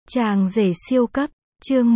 Chàng rể siêu cấp, chương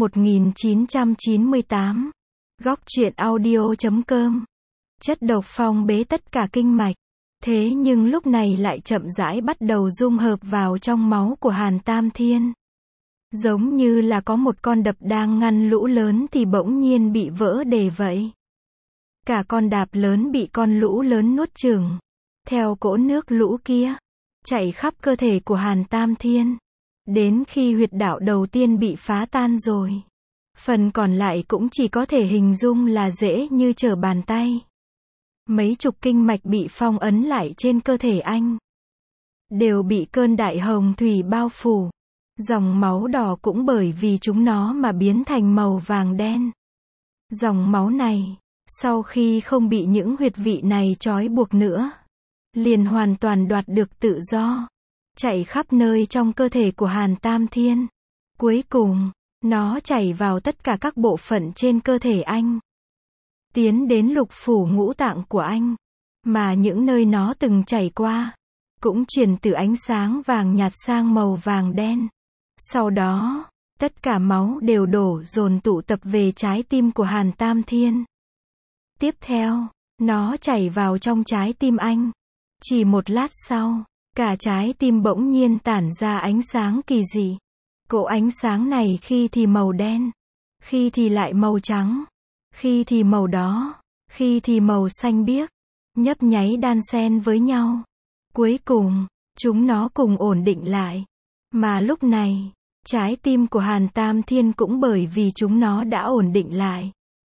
1998. Góc truyện audio.com. Chất độc phong bế tất cả kinh mạch. Thế nhưng lúc này lại chậm rãi bắt đầu dung hợp vào trong máu của Hàn Tam Thiên. Giống như là có một con đập đang ngăn lũ lớn thì bỗng nhiên bị vỡ đề vậy. Cả con đạp lớn bị con lũ lớn nuốt chửng. Theo cỗ nước lũ kia, chạy khắp cơ thể của Hàn Tam Thiên. Đến khi huyệt đạo đầu tiên bị phá tan rồi, phần còn lại cũng chỉ có thể hình dung là dễ như trở bàn tay. Mấy chục kinh mạch bị phong ấn lại trên cơ thể anh, đều bị cơn đại hồng thủy bao phủ. Dòng máu đỏ cũng bởi vì chúng nó mà biến thành màu vàng đen. Dòng máu này, sau khi không bị những huyệt vị này trói buộc nữa, liền hoàn toàn đoạt được tự do, chạy khắp nơi trong cơ thể của Hàn Tam Thiên. Cuối cùng, nó chảy vào tất cả các bộ phận trên cơ thể anh, tiến đến lục phủ ngũ tạng của anh, mà những nơi nó từng chảy qua, cũng chuyển từ ánh sáng vàng nhạt sang màu vàng đen. Sau đó, tất cả máu đều đổ dồn tụ tập về trái tim của Hàn Tam Thiên. Tiếp theo, nó chảy vào trong trái tim anh. Chỉ một lát sau, cả trái tim bỗng nhiên tản ra ánh sáng kỳ dị. Cỗ ánh sáng này khi thì màu đen, khi thì lại màu trắng, khi thì màu đỏ, khi thì màu xanh biếc, nhấp nháy đan xen với nhau. Cuối cùng, chúng nó cùng ổn định lại. Mà lúc này, trái tim của Hàn Tam Thiên cũng bởi vì chúng nó đã ổn định lại,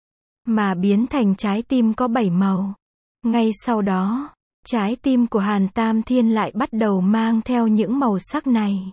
mà biến thành trái tim có 7 màu. Ngay sau đó, trái tim của Hàn Tam Thiên lại bắt đầu mang theo những màu sắc này,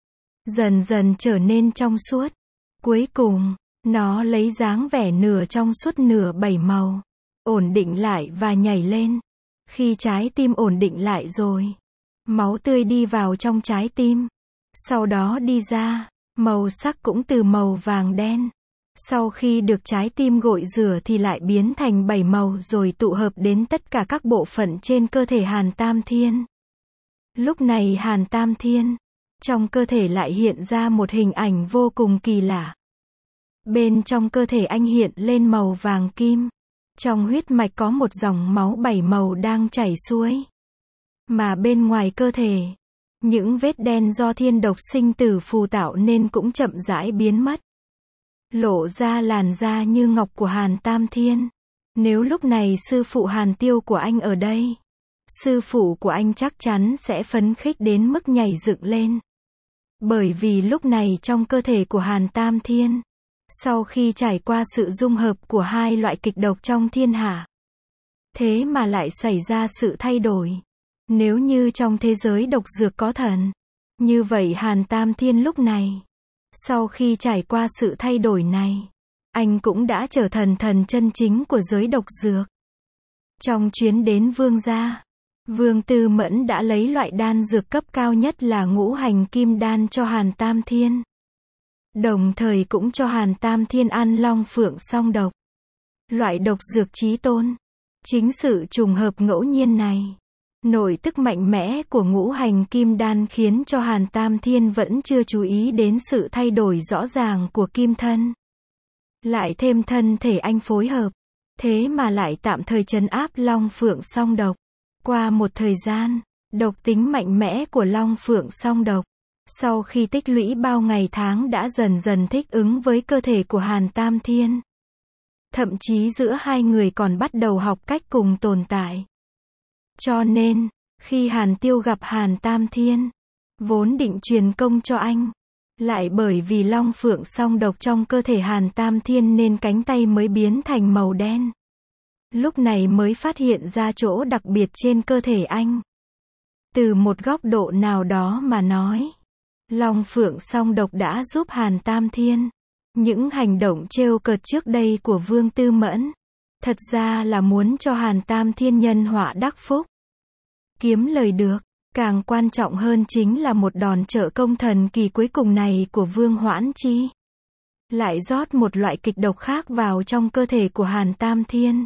dần dần trở nên trong suốt. Cuối cùng, nó lấy dáng vẻ nửa trong suốt nửa 7 màu, ổn định lại và nhảy lên. Khi trái tim ổn định lại rồi, máu tươi đi vào trong trái tim, sau đó đi ra, màu sắc cũng từ màu vàng đen. Sau khi được trái tim gội rửa thì lại biến thành 7 màu rồi tụ hợp đến tất cả các bộ phận trên cơ thể Hàn Tam Thiên. Lúc này Hàn Tam Thiên, trong cơ thể lại hiện ra một hình ảnh vô cùng kỳ lạ. Bên trong cơ thể anh hiện lên màu vàng kim. Trong huyết mạch có một dòng máu 7 màu đang chảy xuôi. Mà bên ngoài cơ thể, những vết đen do thiên độc sinh tử phù tạo nên cũng chậm rãi biến mất, lộ ra làn da như ngọc của Hàn Tam Thiên. Nếu lúc này sư phụ Hàn Tiêu của anh ở đây, sư phụ của anh chắc chắn sẽ phấn khích đến mức nhảy dựng lên. Bởi vì lúc này trong cơ thể của Hàn Tam Thiên, sau khi trải qua sự dung hợp của hai loại kịch độc trong thiên hạ, thế mà lại xảy ra sự thay đổi. Nếu như trong thế giới độc dược có thần, như vậy Hàn Tam Thiên lúc này, sau khi trải qua sự thay đổi này, anh cũng đã trở thành thần chân chính của giới độc dược. Trong chuyến đến Vương gia, Vương Tư Mẫn đã lấy loại đan dược cấp cao nhất là ngũ hành kim đan cho Hàn Tam Thiên. Đồng thời cũng cho Hàn Tam Thiên ăn long phượng song độc, loại độc dược chí tôn. Chính sự trùng hợp ngẫu nhiên này, nội tức mạnh mẽ của ngũ hành kim đan khiến cho Hàn Tam Thiên vẫn chưa chú ý đến sự thay đổi rõ ràng của kim thân. Lại thêm thân thể anh phối hợp, thế mà lại tạm thời trấn áp long phượng song độc. Qua một thời gian, độc tính mạnh mẽ của long phượng song độc, sau khi tích lũy bao ngày tháng đã dần dần thích ứng với cơ thể của Hàn Tam Thiên. Thậm chí giữa hai người còn bắt đầu học cách cùng tồn tại. Cho nên, khi Hàn Tiêu gặp Hàn Tam Thiên, vốn định truyền công cho anh, lại bởi vì long phượng song độc trong cơ thể Hàn Tam Thiên nên cánh tay mới biến thành màu đen. Lúc này mới phát hiện ra chỗ đặc biệt trên cơ thể anh. Từ một góc độ nào đó mà nói, long phượng song độc đã giúp Hàn Tam Thiên. Những hành động trêu cợt trước đây của Vương Tư Mẫn, thật ra là muốn cho Hàn Tam Thiên nhân họa đắc phúc, kiếm lời được. Càng quan trọng hơn chính là một đòn trợ công thần kỳ cuối cùng này của Vương Hoãn Chi, lại rót một loại kịch độc khác vào trong cơ thể của Hàn Tam Thiên.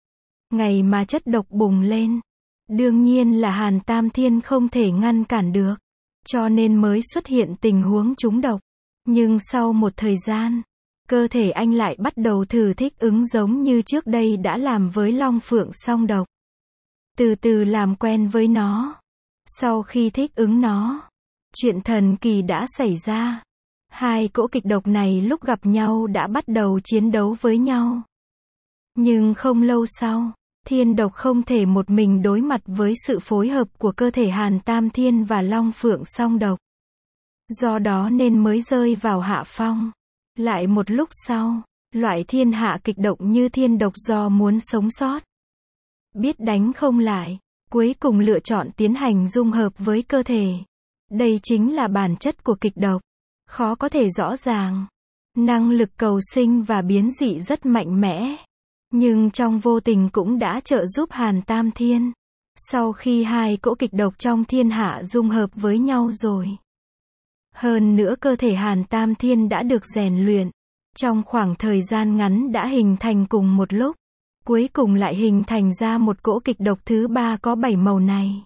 Ngày mà chất độc bùng lên, đương nhiên là Hàn Tam Thiên không thể ngăn cản được, cho nên mới xuất hiện tình huống trúng độc. Nhưng sau một thời gian, cơ thể anh lại bắt đầu thử thích ứng giống như trước đây đã làm với Long Phượng Song Độc. Từ từ làm quen với nó. Sau khi thích ứng nó, chuyện thần kỳ đã xảy ra. Hai cỗ kịch độc này lúc gặp nhau đã bắt đầu chiến đấu với nhau. Nhưng không lâu sau, Thiên Độc không thể một mình đối mặt với sự phối hợp của cơ thể Hàn Tam Thiên và Long Phượng Song Độc. Do đó nên mới rơi vào hạ phong. Lại một lúc sau, loại thiên hạ kịch độc như Thiên Độc do muốn sống sót, biết đánh không lại, cuối cùng lựa chọn tiến hành dung hợp với cơ thể. Đây chính là bản chất của kịch độc. Khó có thể rõ ràng. Năng lực cầu sinh và biến dị rất mạnh mẽ. Nhưng trong vô tình cũng đã trợ giúp Hàn Tam Thiên. Sau khi hai cỗ kịch độc trong thiên hạ dung hợp với nhau rồi. Hơn nữa cơ thể Hàn Tam Thiên đã được rèn luyện. Trong khoảng thời gian ngắn đã hình thành cùng một lúc. Cuối cùng lại hình thành ra một cỗ kịch độc thứ ba có 7 màu này.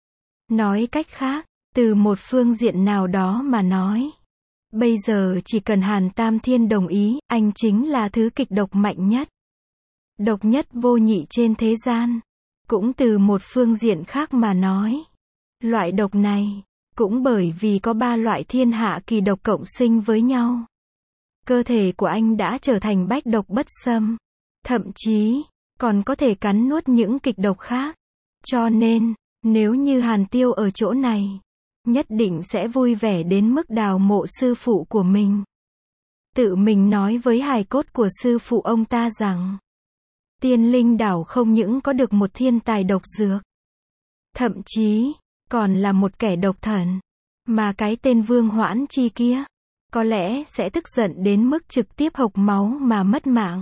Nói cách khác, từ một phương diện nào đó mà nói, bây giờ chỉ cần Hàn Tam Thiên đồng ý, anh chính là thứ kịch độc mạnh nhất. Độc nhất vô nhị trên thế gian. Cũng từ một phương diện khác mà nói, loại độc này, cũng bởi vì có 3 loại thiên hạ kỳ độc cộng sinh với nhau. Cơ thể của anh đã trở thành bách độc bất xâm. Thậm chí, còn có thể cắn nuốt những kịch độc khác. Cho nên, nếu như Hàn Tiêu ở chỗ này, nhất định sẽ vui vẻ đến mức đào mộ sư phụ của mình. Tự mình nói với hài cốt của sư phụ ông ta rằng, Tiên Linh Đảo không những có được một thiên tài độc dược, thậm chí, còn là một kẻ độc thần, mà cái tên Vương Hoãn Chi kia, có lẽ sẽ tức giận đến mức trực tiếp hộc máu mà mất mạng.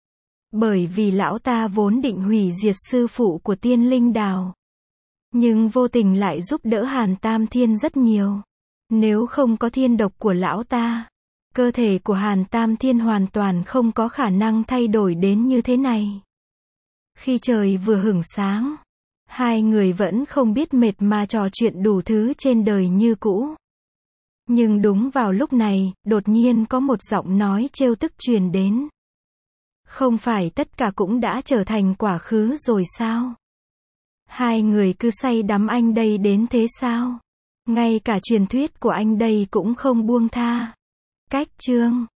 Bởi vì lão ta vốn định hủy diệt sư phụ của Tiên Linh Đảo. Nhưng vô tình lại giúp đỡ Hàn Tam Thiên rất nhiều. Nếu không có thiên độc của lão ta, cơ thể của Hàn Tam Thiên hoàn toàn không có khả năng thay đổi đến như thế này. Khi trời vừa hửng sáng, hai người vẫn không biết mệt mà trò chuyện đủ thứ trên đời như cũ. Nhưng đúng vào lúc này, đột nhiên có một giọng nói trêu tức truyền đến. Không phải tất cả cũng đã trở thành quá khứ rồi sao? Hai người cứ say đắm anh đây đến thế sao? Ngay cả truyền thuyết của anh đây cũng không buông tha. Cách chương